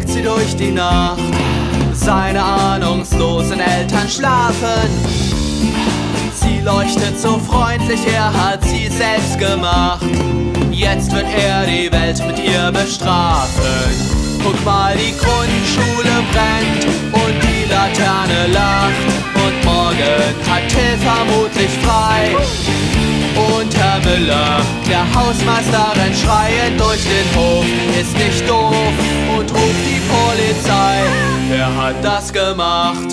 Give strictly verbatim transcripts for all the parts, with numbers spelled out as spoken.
trägt sie durch die Nacht. Seine ahnungslosen Eltern schlafen. Sie leuchtet so freundlich, er hat sie selbst gemacht. Jetzt wird er die Welt mit ihr bestrafen. Guck mal, die Grundschule brennt und die Laterne lacht. Und morgen hat Till vermutlich frei. Und Herr Müller, der Hausmeister, rennt schreiend durch den Hof, ist nicht doof und ruft die Polizei. Wer hat das gemacht?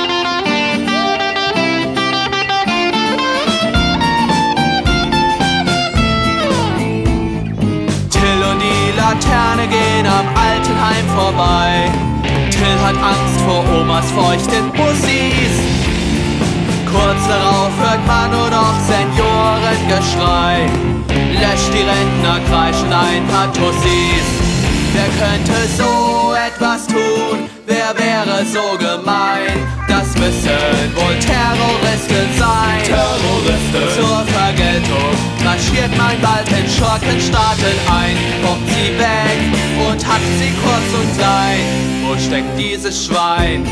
Till und die Laterne gehen am Altenheim vorbei. Till hat Angst vor Omas feuchten Bussis. Kurz darauf hört man nur noch Seniorengeschrei. Löscht die Rentner, kreischen ein paar Tussis. Wer könnte so etwas tun? Wer wäre so gemein? Das müssen wohl Terroristen sein. Terroristen. Zur Vergeltung marschiert man bald in Schurkenstaaten ein, bombt sie weg und hackt sie kurz und klein. Wo steckt dieses Schwein?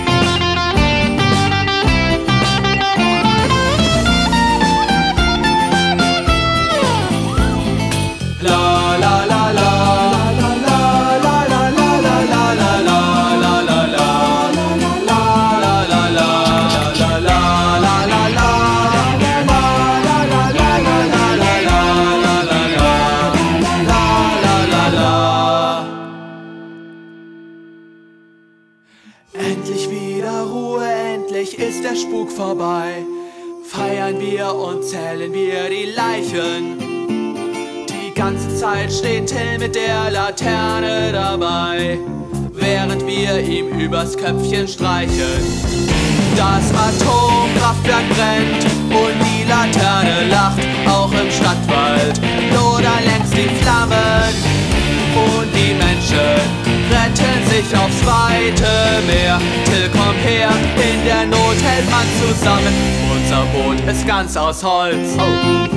Endlich wieder Ruhe, endlich ist der Spuk vorbei. Feiern wir und zählen wir die Leichen. Die ganze Zeit steht Till mit der Laterne dabei, während wir ihm übers Köpfchen streichen. Das Atomkraftwerk brennt und die Laterne lacht. Auch im Stadtwald lodern längst die Flammen. Und die Menschen retten sich aufs weite Meer. Till, komm her, in der Not hält man zusammen. Unser Boot ist ganz aus Holz. Oh.